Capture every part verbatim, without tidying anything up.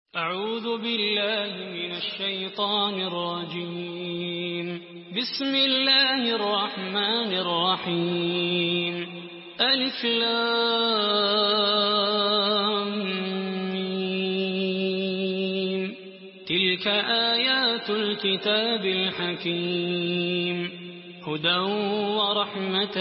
أعوذ بالله من الشيطان الرجيم. بسم الله الرحمن الرحيم. ألف لام ميم. تلك آيات الكتاب الحكيم هدى ورحمة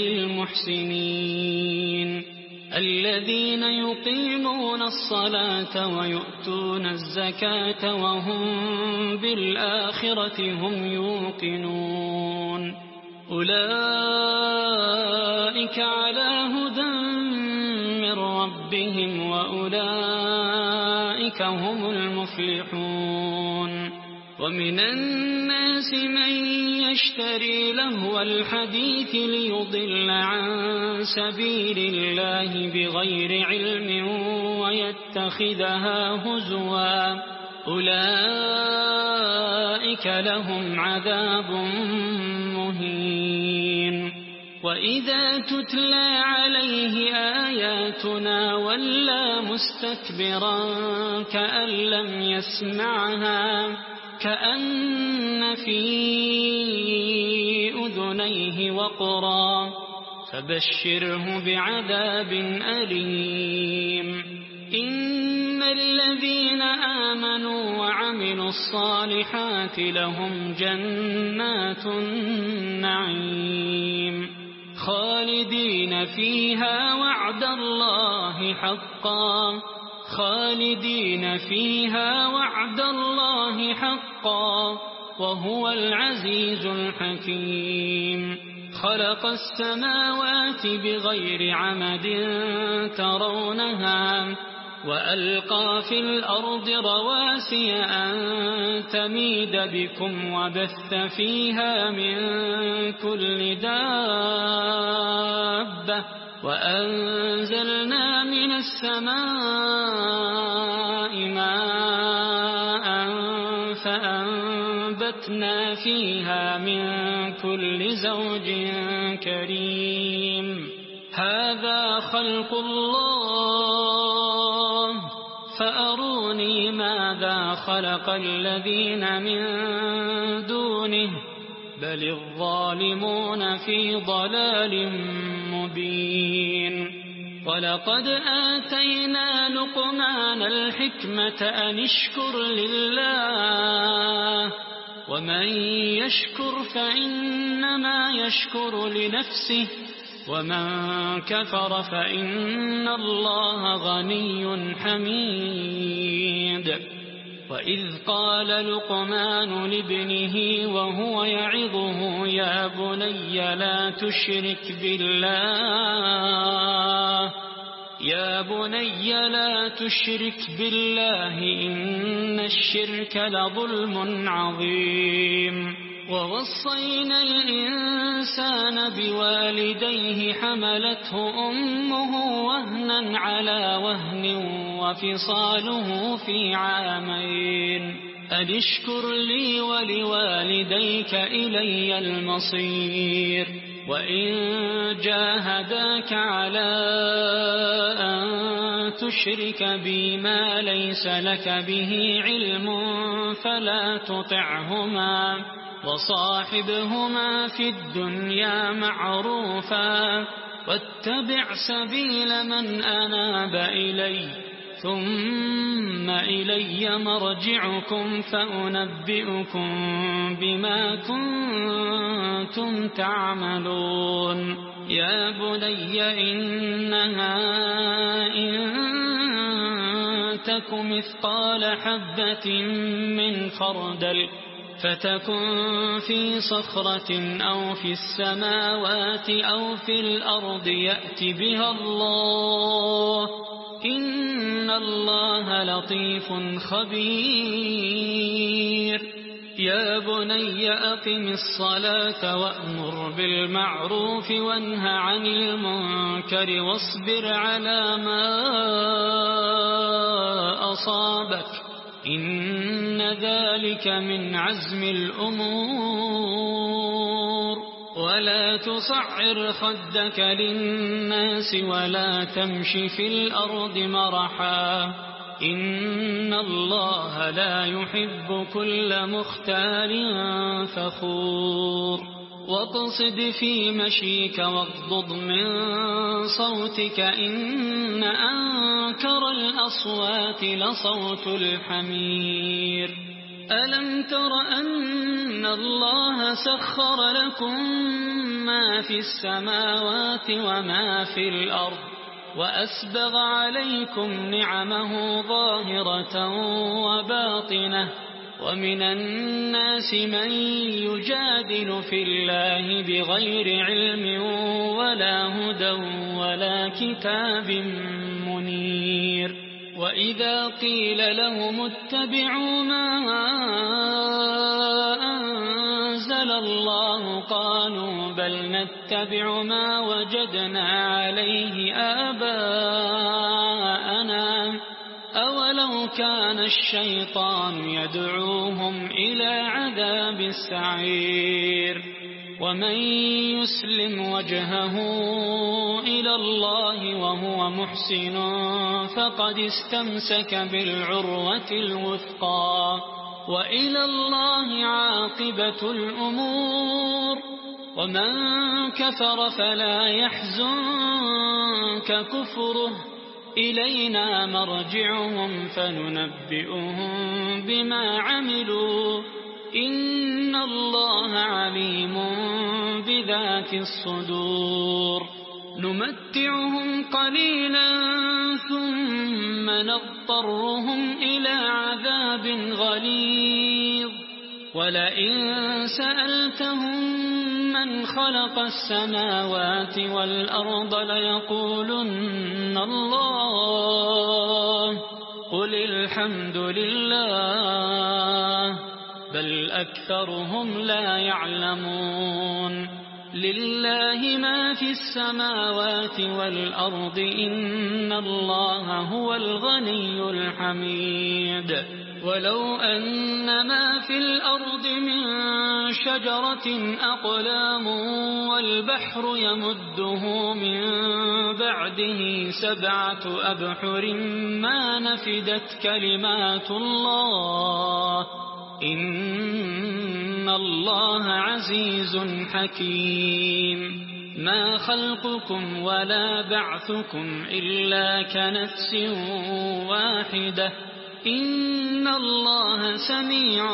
للمحسنين الذين يقيمون الصلاة ويؤتون الزكاة وهم بالآخرة هم يوقنون أولئك على هدى من ربهم وأولئك هم المفلحون. ومن الناس من يشتري لهو الحديث ليضل عن سبيل الله بغير علم ويتخذها هزوا أولئك لهم عذاب مهين. وإذا تتلى عليه آياتنا ولى مستكبرا كأن لم يسمعها كأن في أذنيه وقرا فبشره بعذاب أليم. إن الذين آمنوا وعملوا الصالحات لهم جنات النعيم خالدين فيها وعد الله حقا خالدين فيها وعد الله حقا وهو العزيز الحكيم. خلق السماوات بغير عمد ترونها وألقى في الأرض رواسي أن تميد بكم وبث فيها من كل دابة وأنزلنا من السماء ماء فأنبتنا فيها من كل زوج كريم. هذا خلق الله فأروني ماذا خلق الذين من دونه بل الظالمون في ضلال مبين. ولقد آتينا لقمان الحكمة أن اشكر لله ومن يشكر فإنما يشكر لنفسه ومن كفر فإن الله غني حميد. وإذ قال لقمان لابنه وهو يعظه يا بني لا تشرك بالله يا بني لا تشرك بالله إن الشرك لظلم عظيم. ووصينا الإنسان بوالديه حملته أمه وهنا على وهن وفصاله في عامين أن اشكر لي ولوالديك إلي المصير. وإن جاهداك على أن تشرك بي ما ليس لك به علم فلا تطعهما وصاحبهما في الدنيا معروفا واتبع سبيل من أناب إلي ثم إلي مرجعكم فأنبئكم بما كنتم تعملون. يا بني إنها إن تك مثقال حبة من خردل فتكن في صخرة أو في السماوات أو في الأرض يأت بها الله إن الله لطيف خبير. يا بني أقم الصلاة وأمر بالمعروف وانه عن المنكر واصبر على ما أصابك إن ذلك من عزم الأمور. ولا تصعر خدك للناس ولا تمش في الأرض مرحا إن الله لا يحب كل مختال فخور واقصد في مشيك واغضض من صوتك إن أنكر الأصوات لصوت الحمير ألم تر أن الله سخر لكم ما في السماوات وما في الأرض وأسبغ عليكم نعمه ظاهرة وباطنة ومن الناس من يجادل في الله بغير علم ولا هدى ولا كتاب منير وإذا قيل لهم اتبعوا ما أنزل الله قالوا بل نتبع ما وجدنا عليه آباءنا أولو كان الشيطان يدعوهم إلى عذاب السعير ومن يسلم وجهه إلى الله وهو محسن فقد استمسك بالعروة الوثقى وإلى الله عاقبة الأمور ومن كفر فلا يحزنك كفره إلينا مرجعهم فننبئهم بما عملوا إن الله عليم بذات الصدور نمتعهم قليلا ثم نضطرهم إلى عذاب غليظ ولئن سألتهم من خلق السماوات والأرض ليقولن الله قل الحمد لله بل أكثرهم لا يعلمون لله ما في السماوات والأرض إن الله هو الغني الحميد ولو أن ما في الأرض من شجرة أقلام والبحر يمده من بعده سبعة أبحر ما نفدت كلمات الله إن الله عزيز حكيم ما خلقكم ولا بعثكم إلا كنفس واحدة إن الله سميع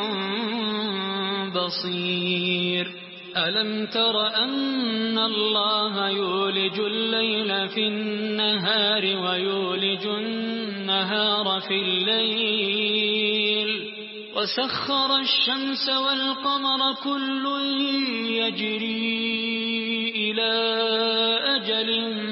بصير ألم تر أن الله يولج الليل في النهار ويولج النهار في الليل وسخر الشمس والقمر كل يجري إلى أجل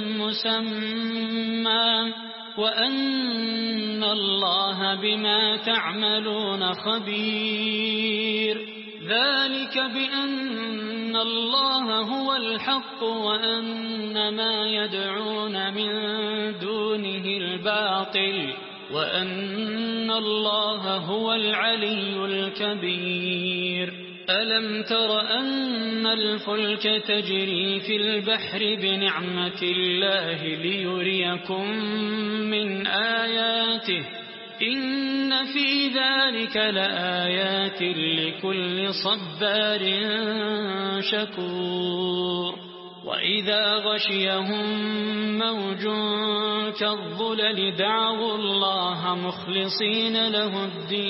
مسمى وأن الله بما تعملون خبير ذلك بأن الله هو الحق وأن ما يدعون من دونه الباطل وأن الله هو العلي الكبير ألم تر أن الفلك تجري في البحر بنعمة الله ليريكم من آياته إن في ذلك لآيات لكل صبار شكور وإذا غشيهم موج كالظلل دعوا الله مخلصين له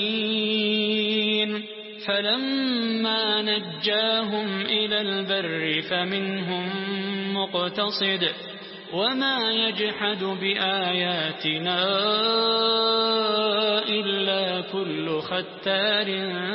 الدين فلما نجاهم إلى البر فمنهم مقتصد وما يجحد بآياتنا إلا كل ختار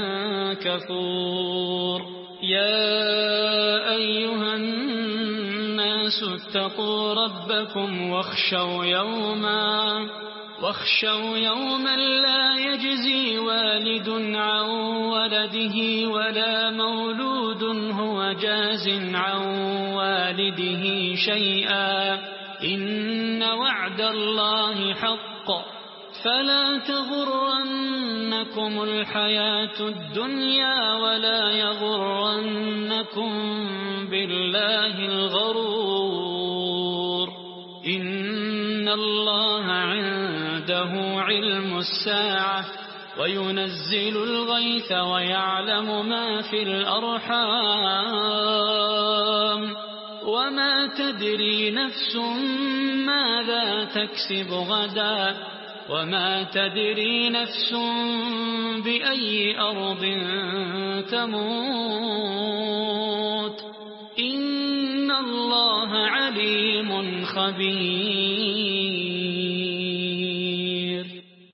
كفور يا أيها الناس اتقوا ربكم واخشوا يوما واخشوا يوما لا يجزي والد عن ولده ولا مولود هو جاز عن والده شيئا إن وعد الله حق فلا تغرنكم الحياة الدنيا ولا يغرنكم بالله الغرور إن الله عند عنده علم الساعة وينزل الغيث ويعلم ما في الأرحام وما تدري نفس ماذا تكسب غدا وما تدري نفس بأي أرض تموت إن الله عليم خبير.